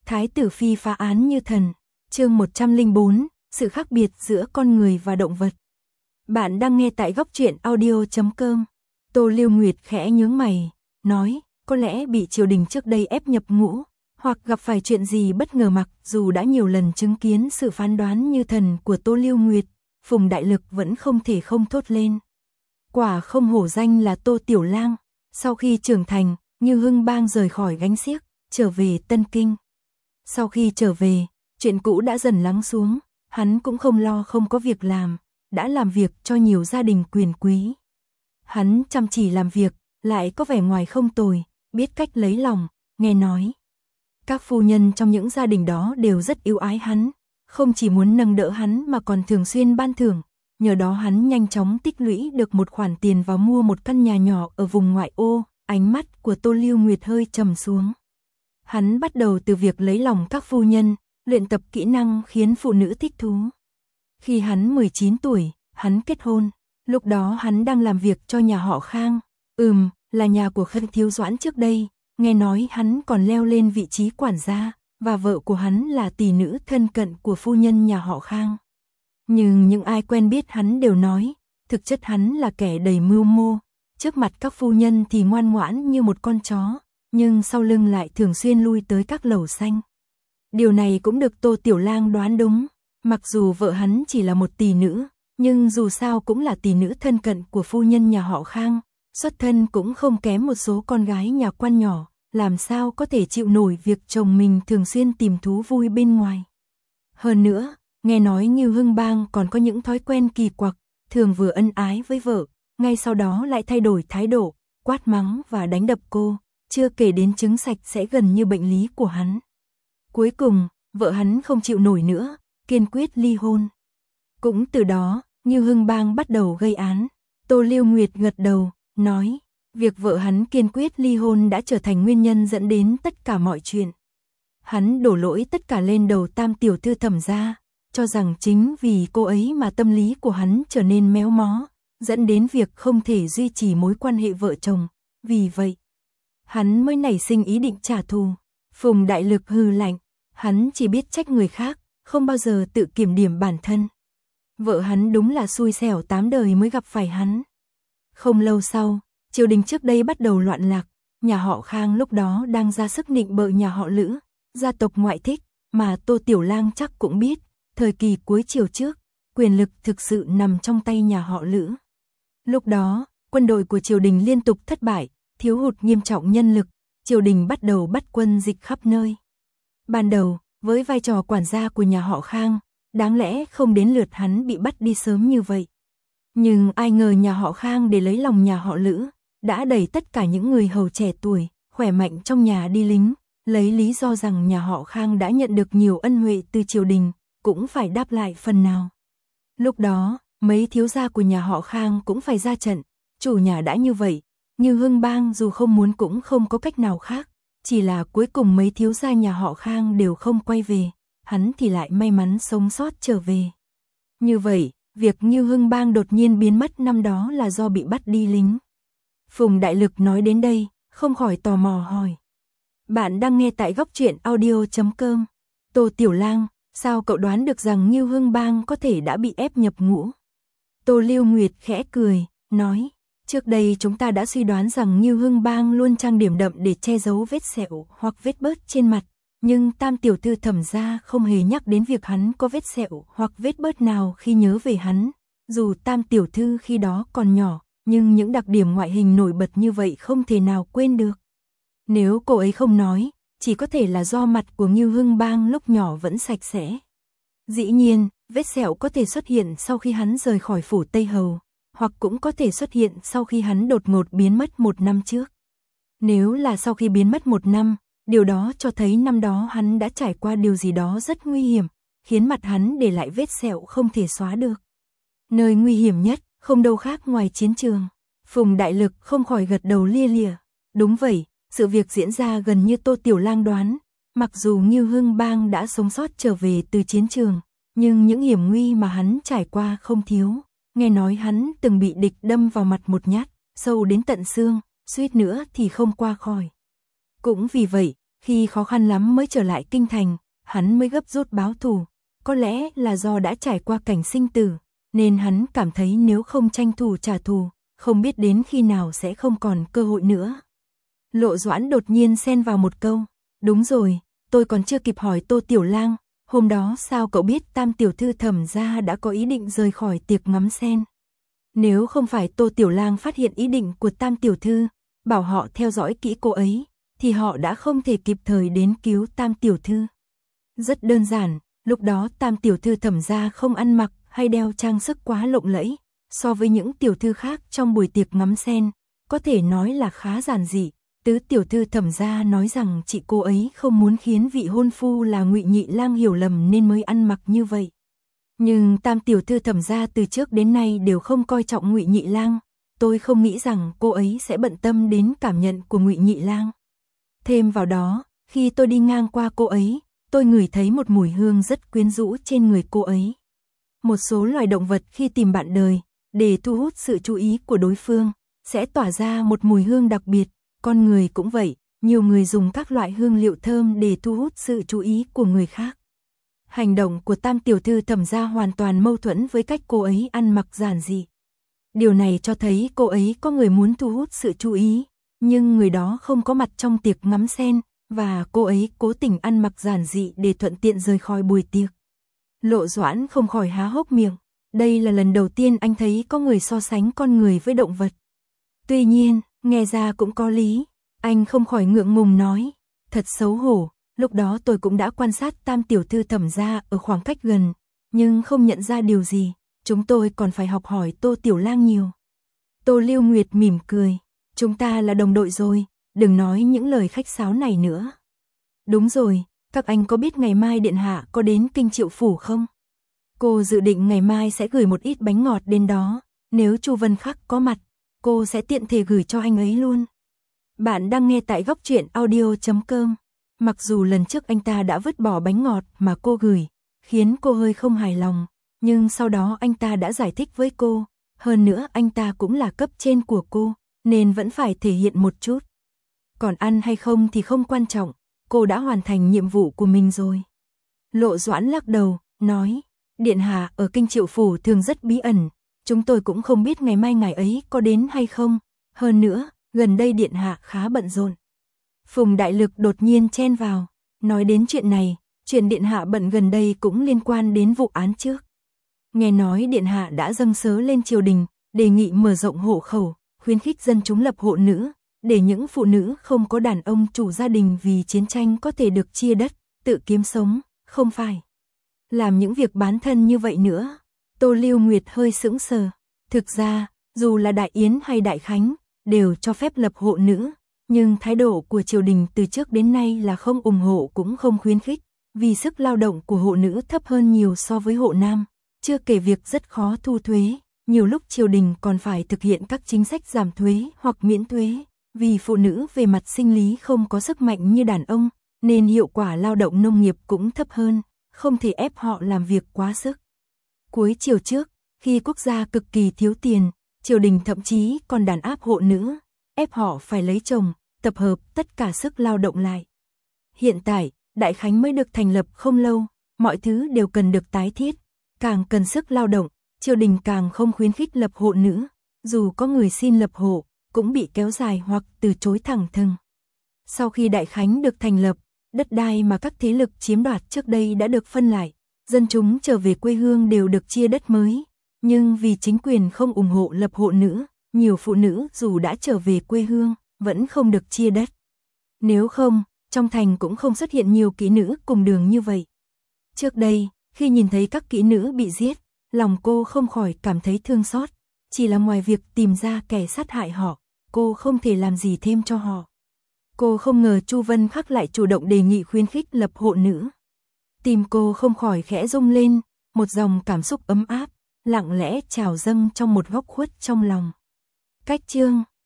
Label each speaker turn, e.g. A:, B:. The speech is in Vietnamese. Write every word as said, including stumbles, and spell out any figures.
A: Thái tử phi phá án như thần. Chương một trăm lẻ bốn, sự khác biệt giữa con người và động vật. Bạn đang nghe tại góc truyện audio chấm com. Tô Lưu Nguyệt khẽ nhướng mày, nói, có lẽ bị triều đình trước đây ép nhập ngũ, hoặc gặp phải chuyện gì bất ngờ. Mặc dù đã nhiều lần chứng kiến sự phán đoán như thần của Tô Lưu Nguyệt, Phùng Đại Lực vẫn không thể không thốt lên. Quả không hổ danh là Tô Tiểu Lang. Sau khi trưởng thành, Như Hưng Bang rời khỏi gánh xiếc, trở về Tân Kinh. Sau khi trở về, chuyện cũ đã dần lắng xuống, hắn cũng không lo không có việc làm, đã làm việc cho nhiều gia đình quyền quý. Hắn chăm chỉ làm việc, lại có vẻ ngoài không tồi, biết cách lấy lòng, nghe nói. Các phu nhân trong những gia đình đó đều rất yêu ái hắn, không chỉ muốn nâng đỡ hắn mà còn thường xuyên ban thưởng. Nhờ đó hắn nhanh chóng tích lũy được một khoản tiền và mua một căn nhà nhỏ ở vùng ngoại ô. Ánh mắt của Tô Lưu Nguyệt hơi trầm xuống. Hắn bắt đầu từ việc lấy lòng các phu nhân, luyện tập kỹ năng khiến phụ nữ thích thú. Khi hắn mười chín tuổi, hắn kết hôn. Lúc đó hắn đang làm việc cho nhà họ Khang. Ừm, là nhà của Khân Thiếu Doãn trước đây. Nghe nói hắn còn leo lên vị trí quản gia, và vợ của hắn là tỷ nữ thân cận của phu nhân nhà họ Khang. Nhưng những ai quen biết hắn đều nói, thực chất hắn là kẻ đầy mưu mô. Trước mặt các phu nhân thì ngoan ngoãn như một con chó, nhưng sau lưng lại thường xuyên lui tới các lầu xanh. Điều này cũng được Tô Tiểu Lang đoán đúng. Mặc dù vợ hắn chỉ là một tỷ nữ, nhưng dù sao cũng là tỷ nữ thân cận của phu nhân nhà họ Khang, xuất thân cũng không kém một số con gái nhà quan nhỏ, làm sao có thể chịu nổi việc chồng mình thường xuyên tìm thú vui bên ngoài. Hơn nữa, nghe nói Như Hưng Bang còn có những thói quen kỳ quặc, thường vừa ân ái với vợ, ngay sau đó lại thay đổi thái độ, quát mắng và đánh đập cô, chưa kể đến chứng sạch sẽ gần như bệnh lý của hắn. Cuối cùng, vợ hắn không chịu nổi nữa, kiên quyết ly hôn. Cũng từ đó, Như Hưng Bang bắt đầu gây án. Tô Lưu Nguyệt gật đầu, nói, việc vợ hắn kiên quyết ly hôn đã trở thành nguyên nhân dẫn đến tất cả mọi chuyện. Hắn đổ lỗi tất cả lên đầu Tam tiểu thư Thẩm gia, cho rằng chính vì cô ấy mà tâm lý của hắn trở nên méo mó, dẫn đến việc không thể duy trì mối quan hệ vợ chồng. Vì vậy, hắn mới nảy sinh ý định trả thù. Phùng Đại Lực hừ lạnh, hắn chỉ biết trách người khác, không bao giờ tự kiểm điểm bản thân. Vợ hắn đúng là xui xẻo tám đời mới gặp phải hắn. Không lâu sau, triều đình trước đây bắt đầu loạn lạc, nhà họ Khang lúc đó đang ra sức nịnh bợ nhà họ Lữ, gia tộc ngoại thích, mà Tô Tiểu Lang chắc cũng biết, thời kỳ cuối triều trước, quyền lực thực sự nằm trong tay nhà họ Lữ. Lúc đó, quân đội của triều đình liên tục thất bại, thiếu hụt nghiêm trọng nhân lực, triều đình bắt đầu bắt quân dịch khắp nơi. Ban đầu, với vai trò quản gia của nhà họ Khang, đáng lẽ không đến lượt hắn bị bắt đi sớm như vậy. Nhưng ai ngờ nhà họ Khang để lấy lòng nhà họ Lữ, đã đẩy tất cả những người hầu trẻ tuổi, khỏe mạnh trong nhà đi lính, lấy lý do rằng nhà họ Khang đã nhận được nhiều ân huệ từ triều đình, cũng phải đáp lại phần nào. Lúc đó, mấy thiếu gia của nhà họ Khang cũng phải ra trận, chủ nhà đã như vậy, Như Hưng Bang dù không muốn cũng không có cách nào khác, chỉ là cuối cùng mấy thiếu gia nhà họ Khang đều không quay về, hắn thì lại may mắn sống sót trở về. Như vậy, việc Như Hưng Bang đột nhiên biến mất năm đó là do bị bắt đi lính. Phùng Đại Lực nói đến đây, không khỏi tò mò hỏi. Bạn đang nghe tại góc truyện audio chấm com. Tô Tiểu Lang, sao cậu đoán được rằng Như Hưng Bang có thể đã bị ép nhập ngũ? Tô Lưu Nguyệt khẽ cười, nói, trước đây chúng ta đã suy đoán rằng Như Hưng Bang luôn trang điểm đậm để che giấu vết sẹo hoặc vết bớt trên mặt, nhưng Tam tiểu thư Thẩm gia không hề nhắc đến việc hắn có vết sẹo hoặc vết bớt nào khi nhớ về hắn. Dù Tam tiểu thư khi đó còn nhỏ, nhưng những đặc điểm ngoại hình nổi bật như vậy không thể nào quên được. Nếu cô ấy không nói, chỉ có thể là do mặt của Như Hưng Bang lúc nhỏ vẫn sạch sẽ. Dĩ nhiên, vết sẹo có thể xuất hiện sau khi hắn rời khỏi phủ Tây Hầu, hoặc cũng có thể xuất hiện sau khi hắn đột ngột biến mất một năm trước. Nếu là sau khi biến mất một năm, điều đó cho thấy năm đó hắn đã trải qua điều gì đó rất nguy hiểm, khiến mặt hắn để lại vết sẹo không thể xóa được. Nơi nguy hiểm nhất, không đâu khác ngoài chiến trường. Phùng Đại Lực không khỏi gật đầu lia lịa. Đúng vậy, sự việc diễn ra gần như Tô Tiểu Lang đoán. Mặc dù Như Hưng Bang đã sống sót trở về từ chiến trường, nhưng những hiểm nguy mà hắn trải qua không thiếu. Nghe nói hắn từng bị địch đâm vào mặt một nhát, sâu đến tận xương, suýt nữa thì không qua khỏi. Cũng vì vậy, Khi khó khăn lắm mới trở lại kinh thành, hắn mới gấp rút báo thù. Có lẽ là do đã trải qua cảnh sinh tử, nên hắn cảm thấy nếu không tranh thủ trả thù, không biết đến khi nào sẽ không còn cơ hội nữa. Lộ Doãn đột nhiên xen vào một câu. Đúng rồi, tôi còn chưa kịp hỏi Tô Tiểu Lang, hôm đó sao cậu biết Tam tiểu thư Thẩm gia đã có ý định rời khỏi tiệc ngắm sen? Nếu không phải Tô Tiểu Lang phát hiện ý định của Tam tiểu thư, bảo họ theo dõi kỹ cô ấy, thì họ đã không thể kịp thời đến cứu Tam tiểu thư. Rất đơn giản, lúc đó Tam tiểu thư Thẩm gia không ăn mặc hay đeo trang sức quá lộng lẫy, so với những tiểu thư khác trong buổi tiệc ngắm sen, có thể nói là khá giản dị. Tứ tiểu thư Thẩm gia nói rằng chị cô ấy không muốn khiến vị hôn phu là Ngụy Nhị Lang hiểu lầm nên mới ăn mặc như vậy. Nhưng Tam tiểu thư Thẩm gia từ trước đến nay đều không coi trọng Ngụy Nhị Lang, tôi không nghĩ rằng cô ấy sẽ bận tâm đến cảm nhận của Ngụy Nhị Lang. Thêm vào đó, khi tôi đi ngang qua cô ấy, tôi ngửi thấy một mùi hương rất quyến rũ trên người cô ấy. Một số loài động vật khi tìm bạn đời, để thu hút sự chú ý của đối phương, sẽ tỏa ra một mùi hương đặc biệt. Con người cũng vậy, nhiều người dùng các loại hương liệu thơm để thu hút sự chú ý của người khác. Hành động của Tam tiểu thư Thẩm gia hoàn toàn mâu thuẫn với cách cô ấy ăn mặc giản dị. Điều này cho thấy cô ấy có người muốn thu hút sự chú ý, nhưng người đó không có mặt trong tiệc ngắm sen, và cô ấy cố tình ăn mặc giản dị để thuận tiện rời khỏi buổi tiệc. Lộ Doãn không khỏi há hốc miệng, đây là lần đầu tiên anh thấy có người so sánh con người với động vật. Tuy nhiên, nghe ra cũng có lý, anh không khỏi ngượng ngùng nói, thật xấu hổ, lúc đó tôi cũng đã quan sát Tam tiểu thư Thẩm gia ở khoảng cách gần, nhưng không nhận ra điều gì, chúng tôi còn phải học hỏi Tô Tiểu Lang nhiều. Tô Lưu Nguyệt mỉm cười, chúng ta là đồng đội rồi, đừng nói những lời khách sáo này nữa. Đúng rồi, các anh có biết ngày mai điện hạ có đến Kinh Triệu phủ không? Cô dự định ngày mai sẽ gửi một ít bánh ngọt đến đó, nếu Chu Vân Khắc có mặt, cô sẽ tiện thể gửi cho anh ấy luôn. Bạn đang nghe tại góc truyện audio chấm com. Mặc dù lần trước anh ta đã vứt bỏ bánh ngọt mà cô gửi, khiến cô hơi không hài lòng, nhưng sau đó anh ta đã giải thích với cô, hơn nữa anh ta cũng là cấp trên của cô, nên vẫn phải thể hiện một chút. Còn ăn hay không thì không quan trọng, cô đã hoàn thành nhiệm vụ của mình rồi. Lộ Doãn lắc đầu, nói, điện hạ ở Kinh Triệu phủ thường rất bí ẩn, chúng tôi cũng không biết ngày mai ngài ấy có đến hay không, hơn nữa, gần đây điện hạ khá bận rộn. Phùng Đại Lực đột nhiên chen vào, nói đến chuyện này, chuyện điện hạ bận gần đây cũng liên quan đến vụ án trước. Nghe nói điện hạ đã dâng sớ lên triều đình, đề nghị mở rộng hộ khẩu, khuyến khích dân chúng lập hộ nữ, để những phụ nữ không có đàn ông chủ gia đình vì chiến tranh có thể được chia đất, tự kiếm sống, không phải làm những việc bán thân như vậy nữa. Tô Lưu Nguyệt hơi sững sờ, thực ra, dù là Đại Yến hay Đại Khánh, đều cho phép lập hộ nữ, nhưng thái độ của triều đình từ trước đến nay là không ủng hộ cũng không khuyến khích, vì sức lao động của hộ nữ thấp hơn nhiều so với hộ nam, chưa kể việc rất khó thu thuế, nhiều lúc triều đình còn phải thực hiện các chính sách giảm thuế hoặc miễn thuế, vì phụ nữ về mặt sinh lý không có sức mạnh như đàn ông, nên hiệu quả lao động nông nghiệp cũng thấp hơn, không thể ép họ làm việc quá sức. Cuối chiều trước, khi quốc gia cực kỳ thiếu tiền, triều đình thậm chí còn đàn áp hộ nữ, ép họ phải lấy chồng, tập hợp tất cả sức lao động lại. Hiện tại, Đại Khánh mới được thành lập không lâu, mọi thứ đều cần được tái thiết, càng cần sức lao động, triều đình càng không khuyến khích lập hộ nữ, dù có người xin lập hộ, cũng bị kéo dài hoặc từ chối thẳng thừng. Sau khi Đại Khánh được thành lập, đất đai mà các thế lực chiếm đoạt trước đây đã được phân lại, dân chúng trở về quê hương đều được chia đất mới, nhưng vì chính quyền không ủng hộ lập hộ nữ, nhiều phụ nữ dù đã trở về quê hương, vẫn không được chia đất. Nếu không, trong thành cũng không xuất hiện nhiều kỹ nữ cùng đường như vậy. Trước đây, khi nhìn thấy các kỹ nữ bị giết, lòng cô không khỏi cảm thấy thương xót, chỉ là ngoài việc tìm ra kẻ sát hại họ, cô không thể làm gì thêm cho họ. Cô không ngờ Chu Vân Khắc lại chủ động đề nghị khuyến khích lập hộ nữ. Tim cô không khỏi khẽ rung lên, một dòng cảm xúc ấm áp, lặng lẽ trào dâng trong một góc khuất trong lòng. Cách chương